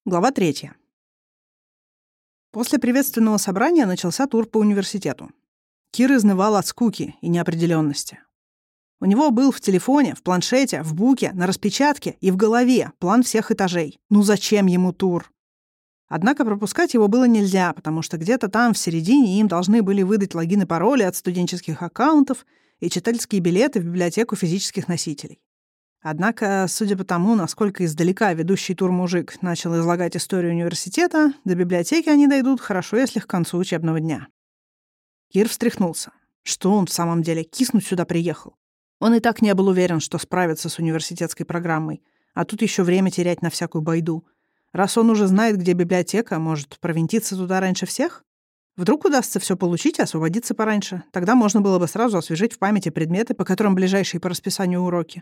Глава 3. После приветственного собрания начался тур по университету. Кир изнывал от скуки и неопределенности. У него был в телефоне, в планшете, в буке, на распечатке и в голове план всех этажей. Ну зачем ему тур? Однако пропускать его было нельзя, потому что где-то там в середине им должны были выдать логин и пароли от студенческих аккаунтов и читательские билеты в библиотеку физических носителей. Однако, судя по тому, насколько издалека ведущий тур мужик начал излагать историю университета, до библиотеки они дойдут хорошо, если к концу учебного дня. Кир встряхнулся. Что он в самом деле киснуть сюда приехал? Он и так не был уверен, что справится с университетской программой, а тут еще время терять на всякую байду. Раз он уже знает, где библиотека, может провинтиться туда раньше всех? Вдруг удастся все получить и освободиться пораньше. Тогда можно было бы сразу освежить в памяти предметы, по которым ближайшие по расписанию уроки.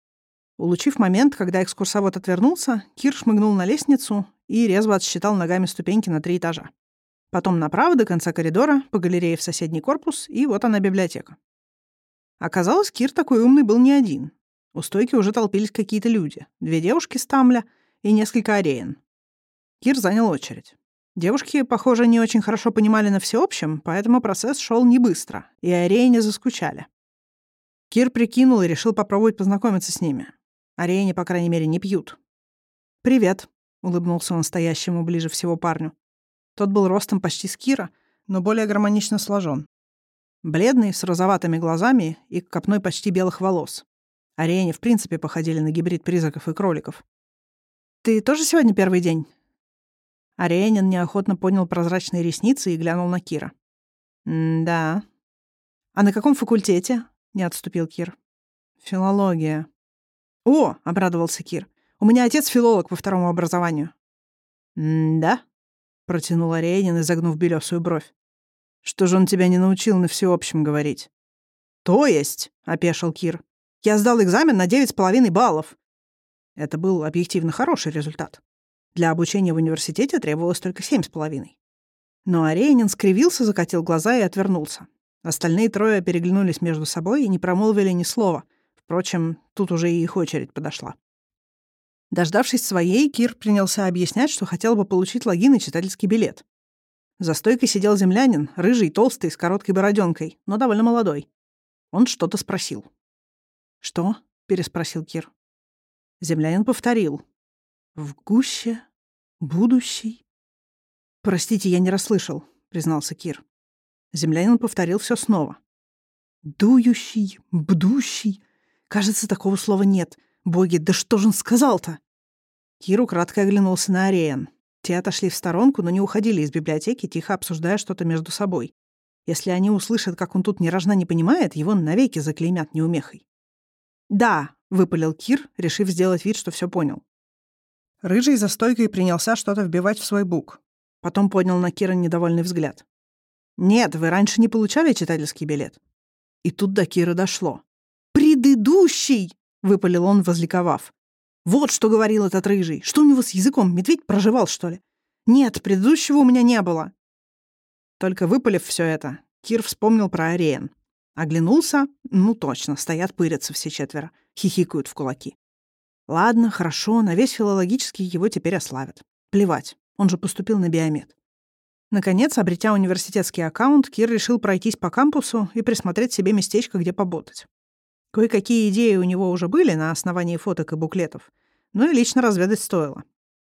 Улучив момент, когда экскурсовод отвернулся, Кир шмыгнул на лестницу и резво отсчитал ногами ступеньки на 3 этажа. Потом направо до конца коридора, по галерее в соседний корпус, и вот она библиотека. Оказалось, Кир такой умный был не один. У стойки уже толпились какие-то люди. 2 девушки с Тамля и несколько ареен. Кир занял очередь. Девушки, похоже, не очень хорошо понимали на всеобщем, поэтому процесс шел не быстро, и ареяне заскучали. Кир прикинул и решил попробовать познакомиться с ними. Ареяне, по крайней мере, не пьют. «Привет», — улыбнулся он стоящему ближе всего парню. Тот был ростом почти с Кира, но более гармонично сложен. Бледный, с розоватыми глазами и копной почти белых волос. Ареяне в принципе походили на гибрид призраков и кроликов. «Ты тоже сегодня первый день?» Ареянин неохотно поднял прозрачные ресницы и глянул на Кира. «Да». «А на каком факультете?» — не отступил Кир. «Филология». «О!» — обрадовался Кир. «У меня отец филолог по 2-му образованию». «Да?» — протянул Ареянин, изогнув белесую бровь. «Что же он тебя не научил на всеобщем говорить?» «То есть?» — опешил Кир. «Я сдал экзамен на 9,5 баллов». Это был объективно хороший результат. Для обучения в университете требовалось только 7,5. Но Ареянин скривился, закатил глаза и отвернулся. Остальные 3 переглянулись между собой и не промолвили ни слова. Впрочем, тут уже и их очередь подошла. Дождавшись своей, Кир принялся объяснять, что хотел бы получить логин и читательский билет. За стойкой сидел землянин, рыжий, толстый, с короткой бороденкой, но довольно молодой. Он что-то спросил. «Что?» — переспросил Кир. Землянин повторил. «В гуще? Будущий?» «Простите, я не расслышал», — признался Кир. Землянин повторил все снова. «Дующий, бдущий. Кажется, такого слова нет. Боги, да что же он сказал-то?» Кир украдкой оглянулся на ареян. Те отошли в сторонку, но не уходили из библиотеки, тихо обсуждая что-то между собой. Если они услышат, как он тут ни рожна не понимает, его навеки заклеймят неумехой. «Да», — выпалил Кир, решив сделать вид, что все понял. Рыжий за стойкой принялся что-то вбивать в свой бук. Потом поднял на Кира недовольный взгляд. «Нет, вы раньше не получали читательский билет?» И тут до Кира дошло. «Предыдущий!» — выпалил он, возликовав. «Вот что говорил этот рыжий. Что у него с языком? Медведь проживал, что ли? Нет, предыдущего у меня не было». Только выпалив все это, Кир вспомнил про ареян. Оглянулся. Ну точно, стоят пырятся все 4. Хихикают в кулаки. Ладно, хорошо, на весь филологический его теперь ославят. Плевать, он же поступил на биомед. Наконец, обретя университетский аккаунт, Кир решил пройтись по кампусу и присмотреть себе местечко, где поботать. Кое-какие идеи у него уже были на основании фоток и буклетов, но и лично разведать стоило.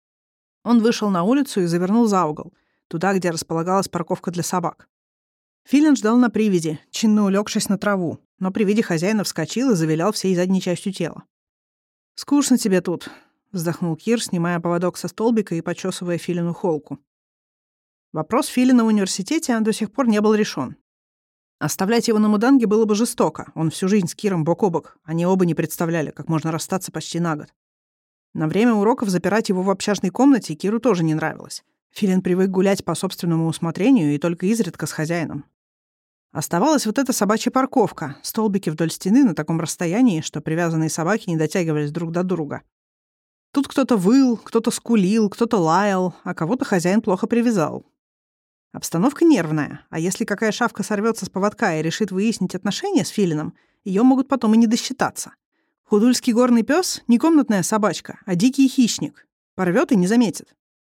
Он вышел на улицу и завернул за угол, туда, где располагалась парковка для собак. Филин ждал на привязи, чинно улегшись на траву, но при виде хозяина вскочил и завилял всей задней частью тела. «Скучно тебе тут», — вздохнул Кир, снимая поводок со столбика и почесывая Филину холку. Вопрос Филина в университете до сих пор не был решен. Оставлять его на Муданге было бы жестоко. Он всю жизнь с Киром бок о бок. Они оба не представляли, как можно расстаться почти на год. На время уроков запирать его в общажной комнате Киру тоже не нравилось. Филин привык гулять по собственному усмотрению и только изредка с хозяином. Оставалась вот эта собачья парковка, столбики вдоль стены на таком расстоянии, что привязанные собаки не дотягивались друг до друга. Тут кто-то выл, кто-то скулил, кто-то лаял, а кого-то хозяин плохо привязал. Обстановка нервная, а если какая шавка сорвется с поводка и решит выяснить отношения с Филином, ее могут потом и не досчитаться. Худульский горный пес — не комнатная собачка, а дикий хищник. Порвет и не заметит.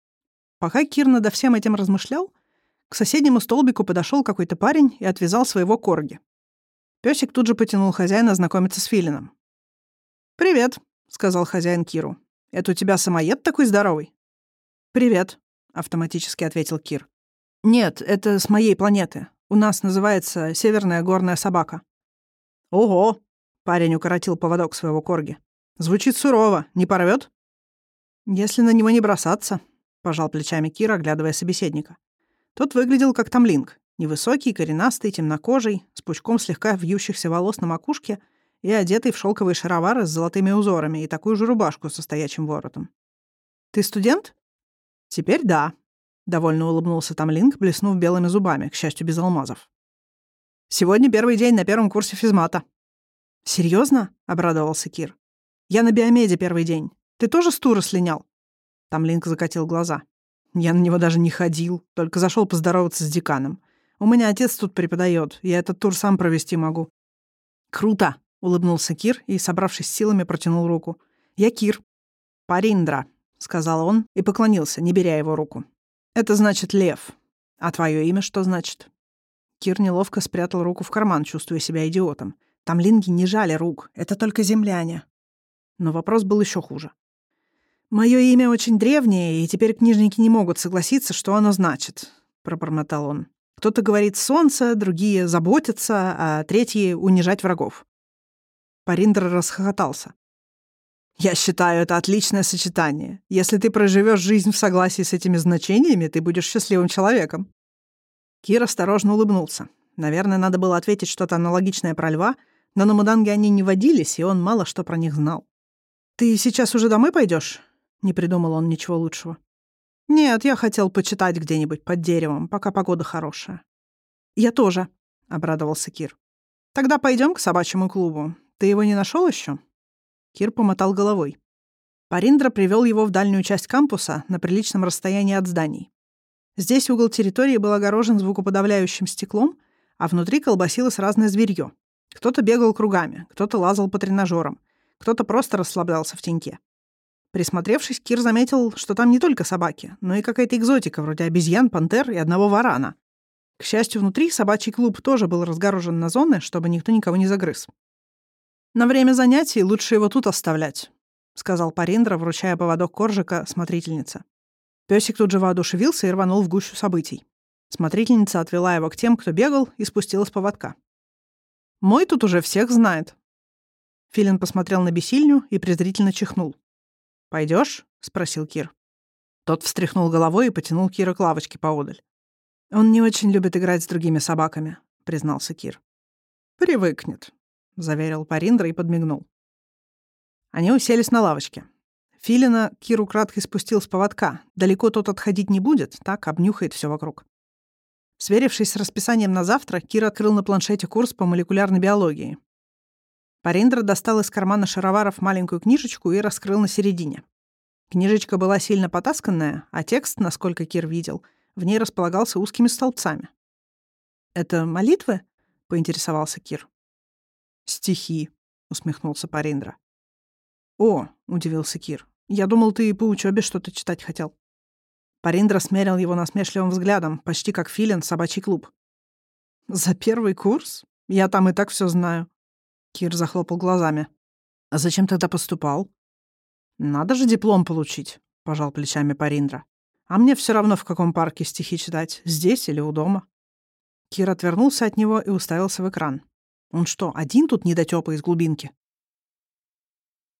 Пока Кир над всем этим размышлял, к соседнему столбику подошел какой-то парень и отвязал своего корги. Пёсик тут же потянул хозяина знакомиться с филином. «Привет», — сказал хозяин Киру. «Это у тебя самоед такой здоровый?» «Привет», — автоматически ответил Кир. «Нет, это с моей планеты. У нас называется Северная горная собака». «Ого!» — парень укоротил поводок своего корги. «Звучит сурово. Не порвет?» «Если на него не бросаться», — пожал плечами Кир, оглядывая собеседника. Тот выглядел как тамлинг. Невысокий, коренастый, темнокожий, с пучком слегка вьющихся волос на макушке и одетый в шелковые шаровары с золотыми узорами и такую же рубашку со стоячим воротом. «Ты студент?» «Теперь да», — довольно улыбнулся тамлинг, блеснув белыми зубами, к счастью, без алмазов. «Сегодня первый день на первом курсе физмата». «Серьезно?» — обрадовался Кир. «Я на биомеде первый день. Ты тоже с тура слинял?» Тамлинг закатил глаза. «Я на него даже не ходил, только зашел поздороваться с деканом. У меня отец тут преподает, я этот тур сам провести могу». «Круто!» — улыбнулся Кир и, собравшись силами, протянул руку. «Я Кир». «Париндра», — сказал он и поклонился, не беря его руку. «Это значит лев. А твое имя что значит?» Кир неловко спрятал руку в карман, чувствуя себя идиотом. Тамлинги не жали рук, это только земляне. Но вопрос был еще хуже. «Мое имя очень древнее, и теперь книжники не могут согласиться, что оно значит», — пробормотал он. «Кто-то говорит «солнце», другие «заботиться», а третьи «унижать врагов». Париндра расхохотался. «Я считаю, это отличное сочетание. Если ты проживешь жизнь в согласии с этими значениями, ты будешь счастливым человеком». Кир осторожно улыбнулся. Наверное, надо было ответить что-то аналогичное про льва, но на Муданге они не водились, и он мало что про них знал. «Ты сейчас уже домой пойдешь? Не придумал он ничего лучшего. «Нет, я хотел почитать где-нибудь под деревом, пока погода хорошая». «Я тоже», — обрадовался Кир. «Тогда пойдем к собачьему клубу. Ты его не нашел еще?» Кир помотал головой. Париндра привел его в дальнюю часть кампуса на приличном расстоянии от зданий. Здесь угол территории был огорожен звукоподавляющим стеклом, а внутри колбасилось разное зверье. Кто-то бегал кругами, кто-то лазал по тренажерам, кто-то просто расслаблялся в теньке. Присмотревшись, Кир заметил, что там не только собаки, но и какая-то экзотика, вроде обезьян, пантер и одного варана. К счастью, внутри собачий клуб тоже был разгорожен на зоны, чтобы никто никого не загрыз. «На время занятий лучше его тут оставлять», — сказал Париндра, вручая поводок коржика смотрительнице. Пёсик тут же воодушевился и рванул в гущу событий. Смотрительница отвела его к тем, кто бегал, и спустила с поводка. «Мой тут уже всех знает». Филин посмотрел на бесильню и презрительно чихнул. «Пойдёшь?» — спросил Кир. Тот встряхнул головой и потянул Кира к лавочке поодаль. «Он не очень любит играть с другими собаками», — признался Кир. «Привыкнет», — заверил Париндра и подмигнул. Они уселись на лавочке. Филина Кир украдкой спустил с поводка. Далеко тот отходить не будет, так обнюхает все вокруг. Сверившись с расписанием на завтра, Кир открыл на планшете курс по молекулярной биологии. Париндра достал из кармана шароваров маленькую книжечку и раскрыл на середине. Книжечка была сильно потасканная, а текст, насколько Кир видел, в ней располагался узкими столбцами. «Это молитвы?» — поинтересовался Кир. «Стихи», — усмехнулся Париндра. «О», — удивился Кир, — «я думал, ты по учебе что-то читать хотел». Париндра смерил его насмешливым взглядом, почти как филин собачий клуб. «За первый курс? Я там и так все знаю». Кир захлопал глазами. «А зачем тогда поступал?» «Надо же диплом получить», — пожал плечами Париндра. «А мне все равно, в каком парке стихи читать, здесь или у дома». Кир отвернулся от него и уставился в экран. Он что, один тут недотёпа из глубинки?